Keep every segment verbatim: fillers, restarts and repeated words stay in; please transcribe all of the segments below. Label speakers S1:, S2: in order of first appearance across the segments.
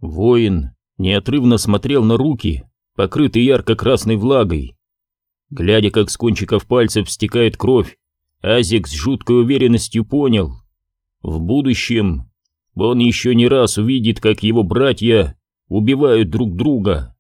S1: Воин неотрывно смотрел на руки, покрытые ярко-красной влагой. Глядя, как с кончиков пальцев стекает кровь, Азик с жуткой уверенностью понял: в будущем он еще не раз увидит, как его братья убивают друг друга.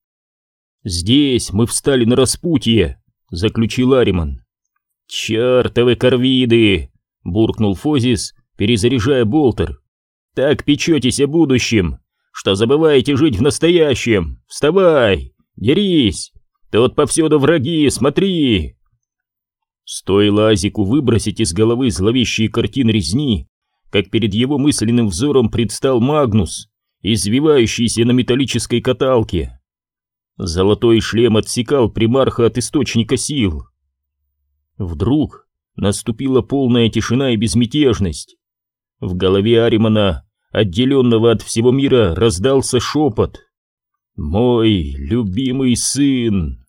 S1: «Здесь мы встали на распутье», — заключил Ариман. «Чертовы корвиды!» — буркнул Фозис, перезаряжая болтер. «Так печетесь о будущем, что забываете жить в настоящем! Вставай! Дерись! Тут повсюду враги, смотри!» Стоило Азику выбросить из головы зловещие картины резни, как перед его мысленным взором предстал Магнус, извивающийся на металлической каталке. Золотой шлем отсекал примарха от источника сил. Вдруг наступила полная тишина и безмятежность. В голове Аримана, отделенного от всего мира, раздался шепот: «Мой любимый сын!»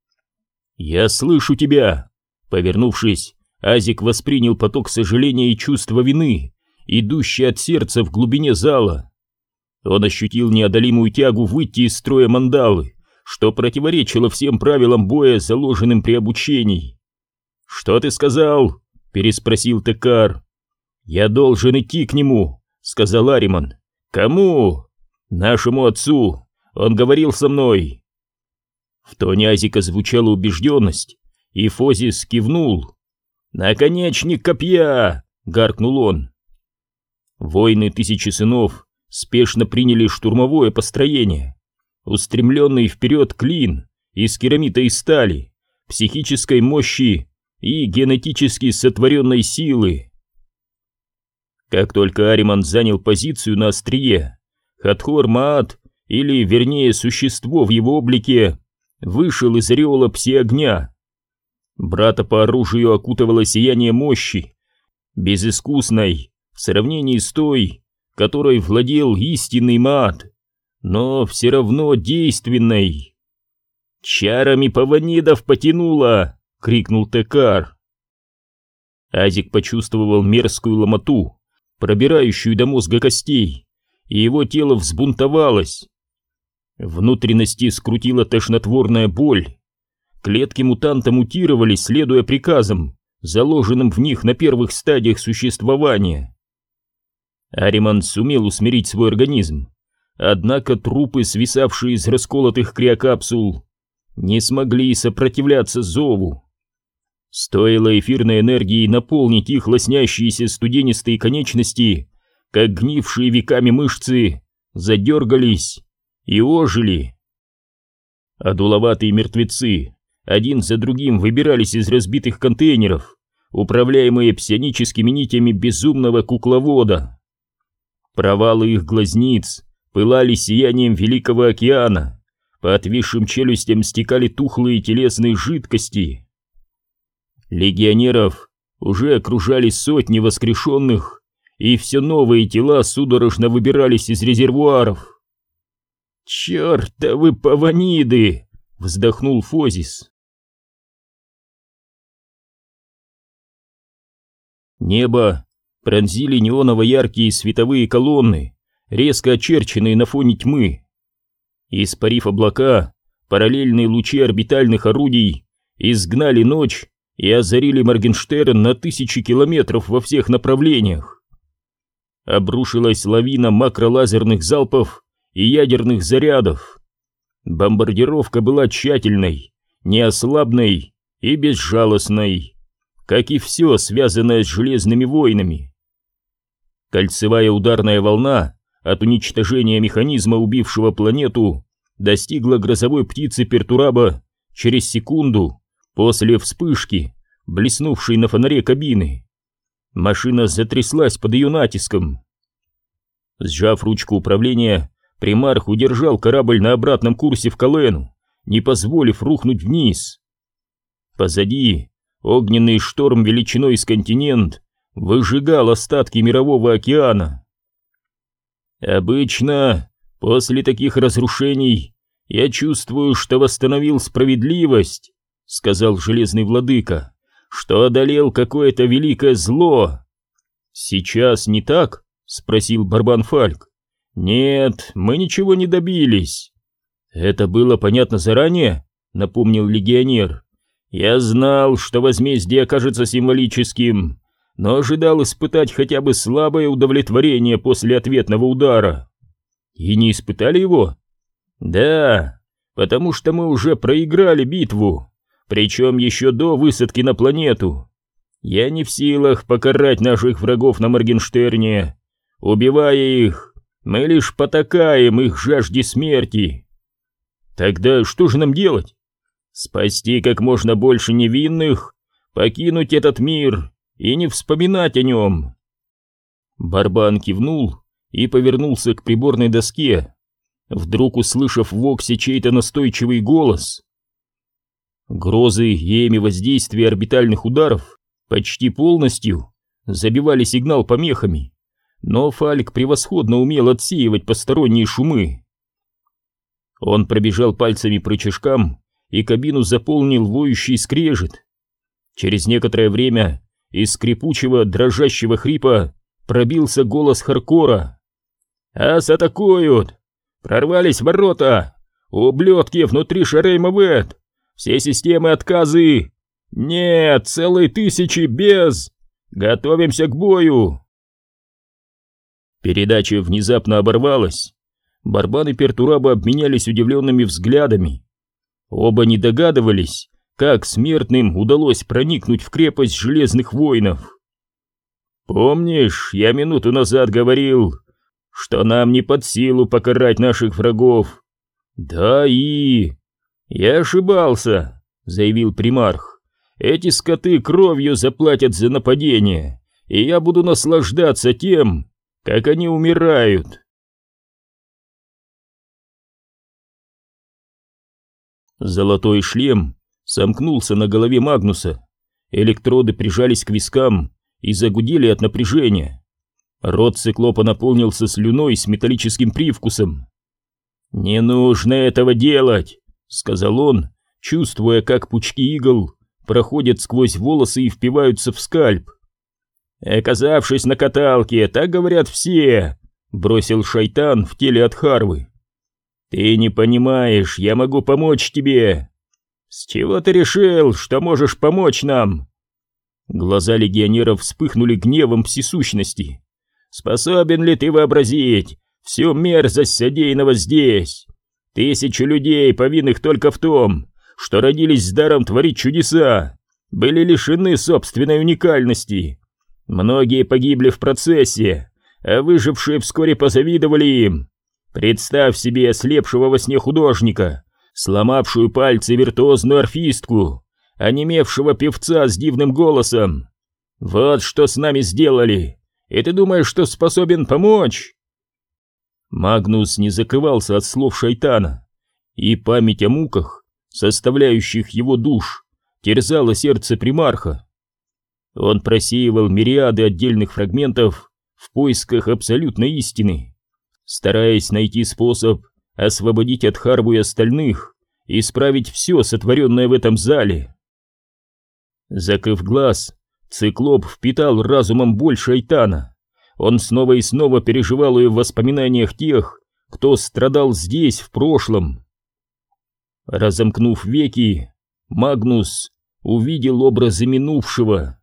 S1: «Я слышу тебя!» Повернувшись, Азик воспринял поток сожаления и чувства вины, идущий от сердца в глубине зала. Он ощутил неодолимую тягу выйти из строя мандалы, что противоречило всем правилам боя, заложенным при обучении. «Что ты сказал?» — переспросил Текар. «Я должен идти к нему», — сказал Ариман. «Кому?» «Нашему отцу. Он говорил со мной». В тоне Азика звучала убежденность, и Фозис кивнул. «Наконечник копья!» — гаркнул он. Воины Тысячи Сынов спешно приняли штурмовое построение. Устремленный вперед клин из керамита и стали, психической мощи и генетически сотворенной силы. Как только Ариман занял позицию на острие, Хатхор-Маат, или вернее существо в его облике, вышел из ореола пси-огня. Брата по оружию окутывало сияние мощи, безыскусной в сравнении с той, которой владел истинный Маат, но все равно действенной. «Чарами паванидов потянуло!» — крикнул Текар. Азик почувствовал мерзкую ломоту, пробирающую до мозга костей, и его тело взбунтовалось. Внутренности скрутила тошнотворная боль. Клетки мутанта мутировали, следуя приказам, заложенным в них на первых стадиях существования. Ариман сумел усмирить свой организм, однако трупы, свисавшие из расколотых криокапсул, не смогли сопротивляться зову. Стоило эфирной энергии наполнить их лоснящиеся студенистые конечности, как гнившие веками мышцы задергались и ожили. Одуловатые мертвецы один за другим выбирались из разбитых контейнеров, управляемые псионическими нитями безумного кукловода. Провалы их глазниц пылали сиянием Великого океана, по отвисшим челюстям стекали тухлые телесные жидкости. Легионеров уже окружали сотни воскрешенных, и все новые тела судорожно выбирались из резервуаров. «Чертовы паваниды!» — вздохнул Фозис. Небо пронзили неоново-яркие световые колонны, резко очерченные на фоне тьмы. Испарив облака, параллельные лучи орбитальных орудий изгнали ночь и озарили Моргенштерн на тысячи километров во всех направлениях. Обрушилась лавина макролазерных залпов и ядерных зарядов. Бомбардировка была тщательной, неослабной и безжалостной, как и все, связанное с Железными войнами. Кольцевая ударная волна от уничтожения механизма, убившего планету, достигла грозовой птицы Пертураба через секунду после вспышки, блеснувшей на фонаре кабины. Машина затряслась под ее натиском. Сжав ручку управления, примарх удержал корабль на обратном курсе в Калену, не позволив рухнуть вниз. Позади огненный шторм величиной с континент выжигал остатки мирового океана. Обычно после таких разрушений я чувствую, что восстановил справедливость, сказал Железный Владыка, что одолел какое-то великое зло. Сейчас не так? Спросил Барбан Фальк. Нет, мы ничего не добились. Это было понятно заранее, напомнил легионер. Я знал, что возмездие окажется символическим, но ожидал испытать хотя бы слабое удовлетворение после ответного удара. И не испытали его? Да, потому что мы уже проиграли битву, причем еще до высадки на планету. Я не в силах покарать наших врагов на Моргенштерне. Убивая их, мы лишь потакаем их жажде смерти. Тогда что же нам делать? Спасти как можно больше невинных, покинуть этот мир и не вспоминать о нем. Барбан кивнул и повернулся к приборной доске, вдруг услышав в Воксе чей-то настойчивый голос. Грозы и ими воздействия орбитальных ударов почти полностью забивали сигнал помехами, но Фальк превосходно умел отсеивать посторонние шумы. Он пробежал пальцами по рычажкам, и кабину заполнил воющий скрежет. Через некоторое время из скрипучего, дрожащего хрипа пробился голос Харкора. «Ас атакуют! Прорвались ворота! Ублюдки внутри Шерейма-Вэт! Все системы отказы! Нет, целые тысячи без! Готовимся к бою!» Передача внезапно оборвалась. Барбан и Пертураба обменялись удивленными взглядами. Оба не догадывались, как смертным удалось проникнуть в крепость Железных Воинов. «Помнишь, я минуту назад говорил, что нам не под силу покарать наших врагов?» «Да и...» «Я ошибался», — заявил примарх. «Эти скоты кровью заплатят за нападение, и я буду наслаждаться тем, как они умирают». Золотой шлем сомкнулся на голове Магнуса, электроды прижались к вискам и загудели от напряжения. Рот циклопа наполнился слюной с металлическим привкусом. «Не нужно этого делать», — сказал он, чувствуя, как пучки игл проходят сквозь волосы и впиваются в скальп. «Оказавшись на каталке, так говорят все», — бросил шайтан в теле Адхарвы. «Ты не понимаешь, я могу помочь тебе». «С чего ты решил, что можешь помочь нам?» Глаза легионеров вспыхнули гневом всесущности. «Способен ли ты вообразить всю мерзость содеянного здесь? Тысячи людей, повинных только в том, что родились с даром творить чудеса, были лишены собственной уникальности. Многие погибли в процессе, а выжившие вскоре позавидовали им. Представь себе ослепшего во сне художника, сломавшую пальцы виртуозную арфистку, онемевшего певца с дивным голосом. Вот что с нами сделали, и ты думаешь, что способен помочь?» Магнус не закрывался от слов шайтана, и память о муках, составляющих его душ, терзала сердце примарха. Он просеивал мириады отдельных фрагментов в поисках абсолютной истины, стараясь найти способ освободить Адхарву и остальных и исправить все сотворенное в этом зале. Закрыв глаз, циклоп впитал разумом боль шайтана. Он снова и снова переживал ее в воспоминаниях тех, кто страдал здесь в прошлом. Разомкнув веки, Магнус увидел образы минувшего.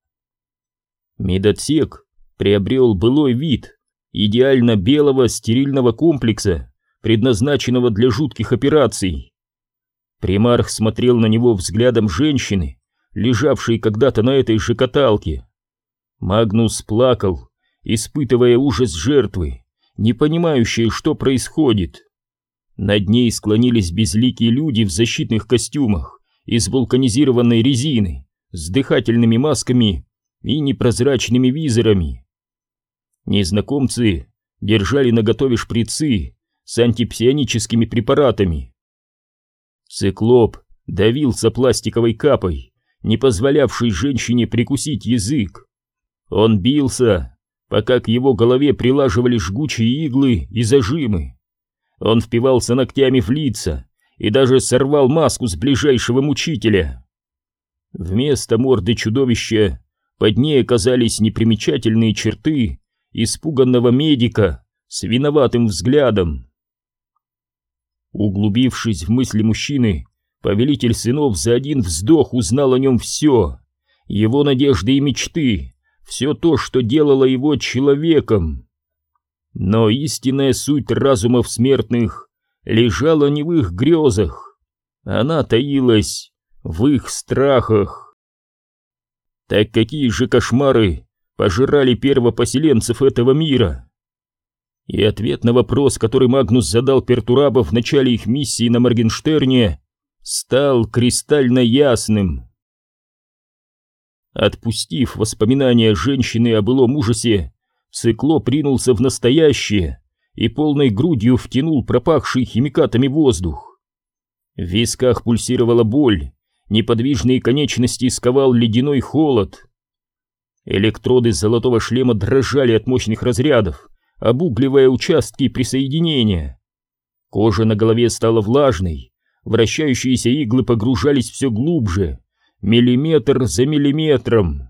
S1: Медотсек приобрел былой вид идеально белого стерильного комплекса, предназначенного для жутких операций. Примарх смотрел на него взглядом женщины, лежавшей когда-то на этой же каталке. Магнус плакал, испытывая ужас жертвы, не понимающей, что происходит. Над ней склонились безликие люди в защитных костюмах из вулканизированной резины, с дыхательными масками и непрозрачными визорами. Незнакомцы держали наготове шприцы с антипсионическими препаратами. Циклоп давился пластиковой капой, не позволявшей женщине прикусить язык. Он бился, пока к его голове прилаживали жгучие иглы и зажимы. Он впивался ногтями в лица и даже сорвал маску с ближайшего мучителя. Вместо морды чудовища под ней оказались непримечательные черты испуганного медика с виноватым взглядом. Углубившись в мысли мужчины, повелитель сынов за один вздох узнал о нем все, его надежды и мечты, все то, что делало его человеком. Но истинная суть разумов смертных лежала не в их грезах, она таилась в их страхах. Так какие же кошмары пожирали первопоселенцев этого мира? И ответ на вопрос, который Магнус задал Пертурабо в начале их миссии на Моргенштерне, стал кристально ясным. Отпустив воспоминания женщины о былом ужасе, Циклоп ринулся в настоящее и полной грудью втянул пропахший химикатами воздух. В висках пульсировала боль, неподвижные конечности сковал ледяной холод. Электроды золотого шлема дрожали от мощных разрядов, обугливая участки присоединения. Кожа на голове стала влажной, вращающиеся иглы погружались все глубже, миллиметр за миллиметром.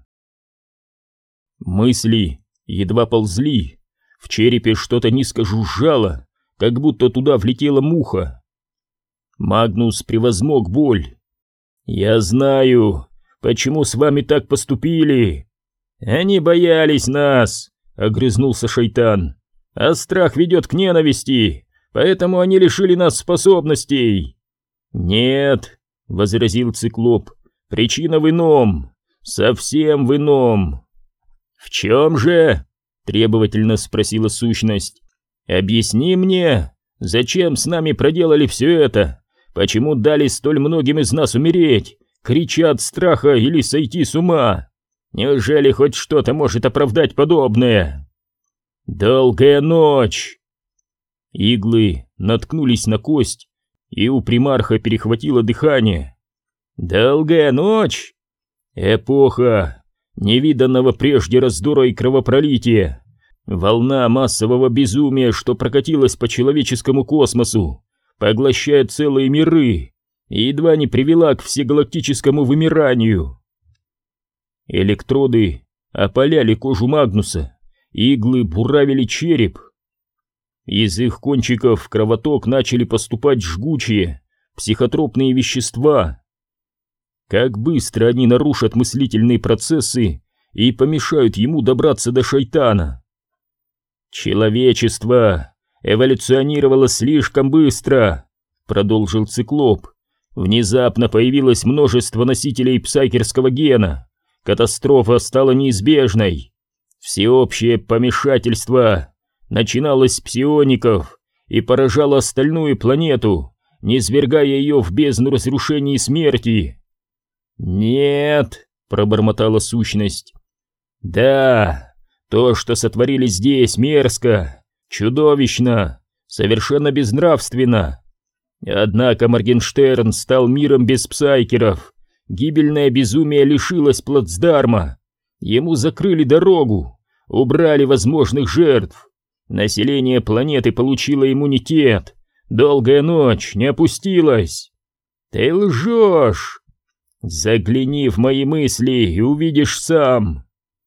S1: Мысли едва ползли, в черепе что-то низко жужжало, как будто туда влетела муха. Магнус превозмог боль. «Я знаю, почему с вами так поступили. Они боялись нас», — огрызнулся шайтан. «А страх ведет к ненависти, поэтому они лишили нас способностей». «Нет», — возразил Циклоп, — «причина в ином, совсем в ином». «В чем же?» — требовательно спросила сущность. «Объясни мне, зачем с нами проделали все это? Почему дали столь многим из нас умереть, крича от страха или сойти с ума? Неужели хоть что-то может оправдать подобное?» «Долгая ночь!» Иглы наткнулись на кость, и у примарха перехватило дыхание. «Долгая ночь? Эпоха невиданного прежде раздора и кровопролития, волна массового безумия, что прокатилась по человеческому космосу, поглощая целые миры и едва не привела к всегалактическому вымиранию». Электроды опаляли кожу Магнуса, иглы буравили череп. Из их кончиков в кровоток начали поступать жгучие, психотропные вещества. Как быстро они нарушат мыслительные процессы и помешают ему добраться до шайтана. «Человечество эволюционировало слишком быстро», — продолжил Циклоп. «Внезапно появилось множество носителей псайкерского гена. Катастрофа стала неизбежной. Всеобщее помешательство начиналось с псиоников и поражало остальную планету, низвергая ее в бездну разрушений и смерти». «Нет», — пробормотала сущность. «Да, то, что сотворили здесь, мерзко, чудовищно, совершенно безнравственно. Однако Моргенштерн стал миром без псайкеров, гибельное безумие лишилось плацдарма, ему закрыли дорогу, убрали возможных жертв, население планеты получило иммунитет, долгая ночь не опустилась». «Ты лжешь! Загляни в мои мысли и увидишь сам».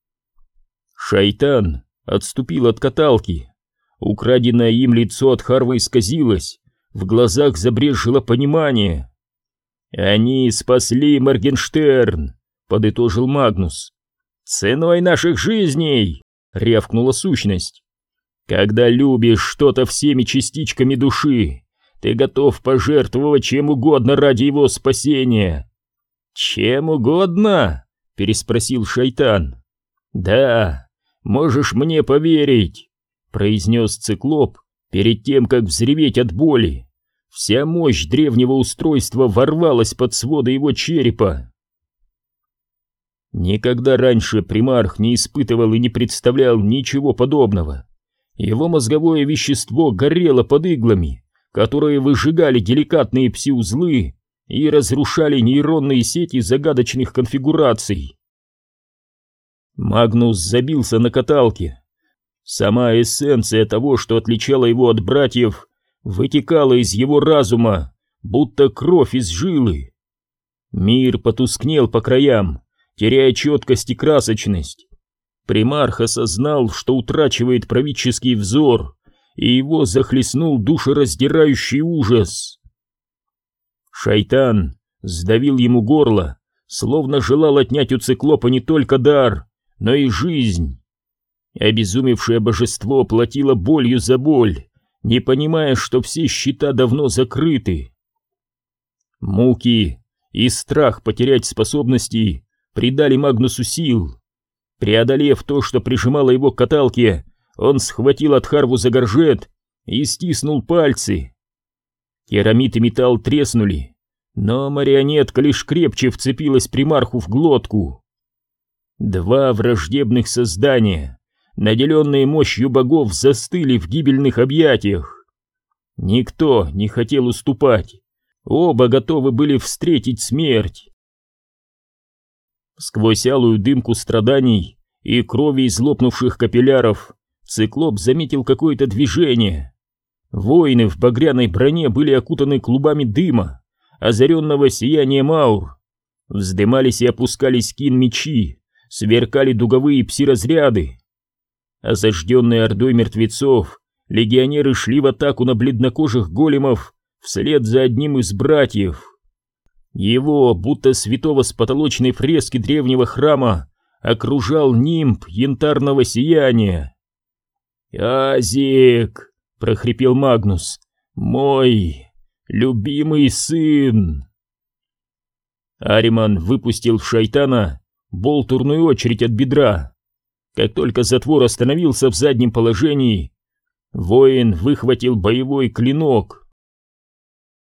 S1: Шайтан отступил от каталки. Украденное им лицо от Харва исказилось, в глазах забрежило понимание. «Они спасли Моргенштерн», — подытожил Магнус. «Ценой наших жизней», — рявкнула сущность. «Когда любишь что-то всеми частичками души, ты готов пожертвовать чем угодно ради его спасения». «Чем угодно?» — переспросил шайтан. «Да, можешь мне поверить», — произнес Циклоп перед тем, как взреветь от боли. Вся мощь древнего устройства ворвалась под своды его черепа. Никогда раньше примарх не испытывал и не представлял ничего подобного. Его мозговое вещество горело под иглами, которые выжигали деликатные пси-узлы и разрушали нейронные сети загадочных конфигураций. Магнус забился на каталке. Сама эссенция того, что отличало его от братьев, вытекала из его разума, будто кровь из жилы. Мир потускнел по краям, теряя четкость и красочность. Примарх осознал, что утрачивает правительский взор, и его захлестнул душераздирающий ужас. Шайтан сдавил ему горло, словно желал отнять у циклопа не только дар, но и жизнь. Обезумевшее божество платило болью за боль, не понимая, что все счета давно закрыты. Муки и страх потерять способности придали Магнусу сил. Преодолев то, что прижимало его к каталке, он схватил Адхарву за горжет и стиснул пальцы. Керамид и металл треснули, но марионетка лишь крепче вцепилась примарху в глотку. Два враждебных создания, наделенные мощью богов, застыли в гибельных объятиях. Никто не хотел уступать, оба готовы были встретить смерть. Сквозь алую дымку страданий и крови из лопнувших капилляров циклоп заметил какое-то движение. Воины в багряной броне были окутаны клубами дыма, озаренного сиянием аур. Вздымались и опускались кин-мечи, сверкали дуговые пси-разряды. Осажденные ордой мертвецов, легионеры шли в атаку на бледнокожих големов вслед за одним из братьев. Его, будто святого с потолочной фрески древнего храма, окружал нимб янтарного сияния. «Азик!» — прохрипел Магнус. «Мой любимый сын!» Ариман выпустил в Шайтана болтурную очередь от бедра. Как только затвор остановился в заднем положении, воин выхватил боевой клинок.